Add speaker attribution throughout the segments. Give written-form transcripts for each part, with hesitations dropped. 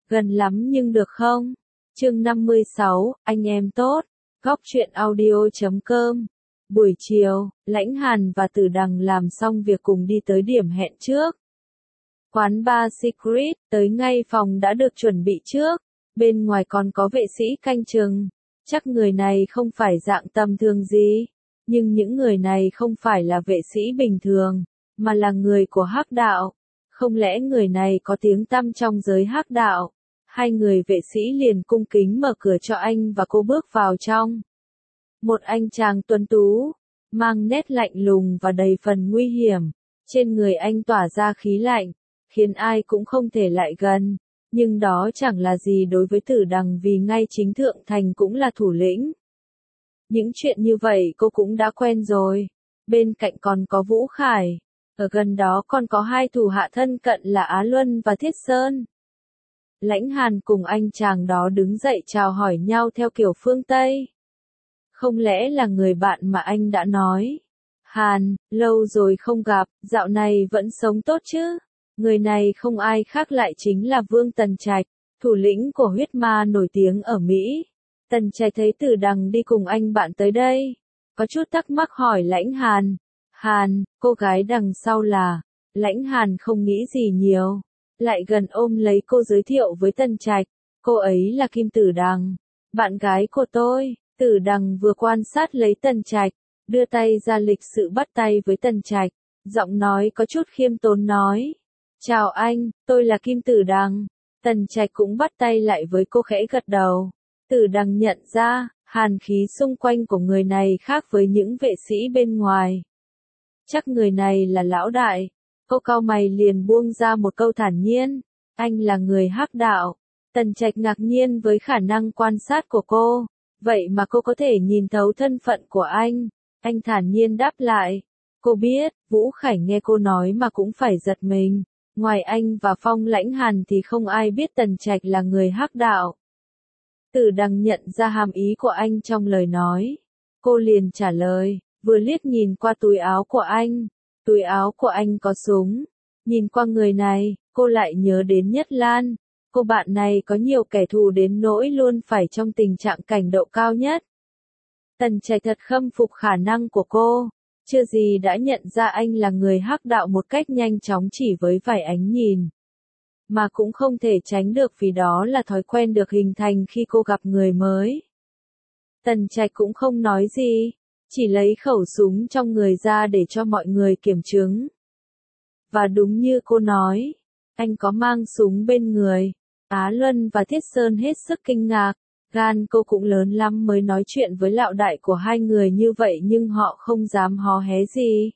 Speaker 1: Gần lắm nhưng được không? Chương 56, anh em tốt. Góc truyện audio.com. Buổi chiều, Lãnh Hàn và Tử Đằng làm xong việc cùng đi tới điểm hẹn trước. Quán bar Secret, tới ngay phòng đã được chuẩn bị trước. Bên ngoài còn có vệ sĩ canh chừng. Chắc người này không phải dạng tầm thường gì. Nhưng những người này không phải là vệ sĩ bình thường, mà là người của Hắc đạo. Không lẽ người này có tiếng tăm trong giới Hắc đạo? Hai người vệ sĩ liền cung kính mở cửa cho anh và cô bước vào trong. Một anh chàng tuấn tú, mang nét lạnh lùng và đầy phần nguy hiểm. Trên người anh tỏa ra khí lạnh, khiến ai cũng không thể lại gần. Nhưng đó chẳng là gì đối với Tử Đằng vì ngay chính Thượng Thành cũng là thủ lĩnh. Những chuyện như vậy cô cũng đã quen rồi. Bên cạnh còn có Vũ Khải. Ở gần đó còn có hai thủ hạ thân cận là Á Luân và Thiết Sơn. Lãnh Hàn cùng anh chàng đó đứng dậy chào hỏi nhau theo kiểu phương Tây. Không lẽ là người bạn mà anh đã nói? Hàn, lâu rồi không gặp, dạo này vẫn sống tốt chứ? Người này không ai khác lại chính là Vương Tần Trạch, thủ lĩnh của huyết ma nổi tiếng ở Mỹ. Tần Trạch thấy Tử Đằng đi cùng anh bạn tới đây. Có chút thắc mắc hỏi Lãnh Hàn. Hàn, cô gái đằng sau là... Lãnh Hàn không nghĩ gì nhiều. Lại gần ôm lấy cô giới thiệu với Tần Trạch. Cô ấy là Kim Tử Đằng, bạn gái của tôi. Tử Đằng vừa quan sát lấy Tần Trạch, đưa tay ra lịch sự bắt tay với Tần Trạch. Giọng nói có chút khiêm tốn nói. Chào anh, tôi là Kim Tử Đằng. Tần Trạch cũng bắt tay lại với cô khẽ gật đầu. Tử Đằng nhận ra, hàn khí xung quanh của người này khác với những vệ sĩ bên ngoài. Chắc người này là lão đại. Cô cau mày liền buông ra một câu thản nhiên. Anh là người Hắc đạo. Tần Trạch ngạc nhiên với khả năng quan sát của cô. Vậy mà cô có thể nhìn thấu thân phận của anh. Anh thản nhiên đáp lại. Cô biết, Vũ Khải nghe cô nói mà cũng phải giật mình. Ngoài anh và Phong Lãnh Hàn thì không ai biết Tần Trạch là người Hắc đạo. Tử Đằng nhận ra hàm ý của anh trong lời nói. Cô liền trả lời, vừa liếc nhìn qua túi áo của anh. Túi áo của anh có súng. Nhìn qua người này, cô lại nhớ đến Nhất Lan. Cô bạn này có nhiều kẻ thù đến nỗi luôn phải trong tình trạng cảnh độ cao nhất. Tần Trạch thật khâm phục khả năng của cô. Chưa gì đã nhận ra anh là người Hắc đạo một cách nhanh chóng chỉ với vài ánh nhìn. Mà cũng không thể tránh được vì đó là thói quen được hình thành khi cô gặp người mới. Tần Trạch cũng không nói gì, chỉ lấy khẩu súng trong người ra để cho mọi người kiểm chứng. Và đúng như cô nói, anh có mang súng bên người. Á Luân và Thiết Sơn hết sức kinh ngạc, gan cô cũng lớn lắm mới nói chuyện với lão đại của hai người như vậy nhưng họ không dám hó hé gì.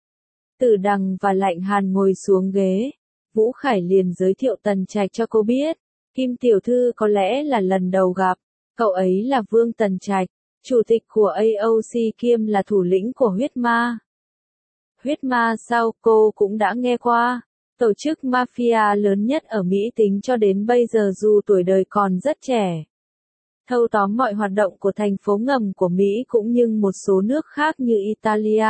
Speaker 1: Tử Đằng và Lãnh Hàn ngồi xuống ghế. Vũ Khải liền giới thiệu Tần Trạch cho cô biết. Kim tiểu thư có lẽ là lần đầu gặp. Cậu ấy là Vương Tần Trạch, chủ tịch của AOC kiêm là thủ lĩnh của huyết ma. Huyết ma sao cô cũng đã nghe qua. Tổ chức mafia lớn nhất ở Mỹ tính cho đến bây giờ dù tuổi đời còn rất trẻ. Thâu tóm mọi hoạt động của thành phố ngầm của Mỹ cũng như một số nước khác như Italia,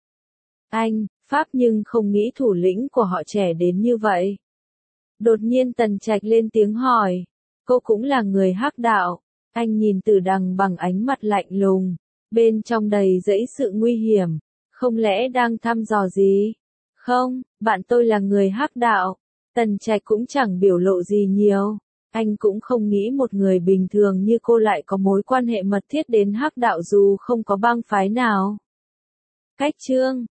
Speaker 1: Anh, Pháp nhưng không nghĩ thủ lĩnh của họ trẻ đến như vậy. Đột nhiên Tần Trạch lên tiếng hỏi. Cô cũng là người Hắc đạo. Anh nhìn Tử Đằng bằng ánh mặt lạnh lùng. Bên trong đầy dẫy sự nguy hiểm. Không lẽ đang thăm dò gì? Không, bạn tôi là người Hắc đạo. Tần Trạch cũng chẳng biểu lộ gì nhiều. Anh cũng không nghĩ một người bình thường như cô lại có mối quan hệ mật thiết đến Hắc đạo dù không có bang phái nào. Cách chương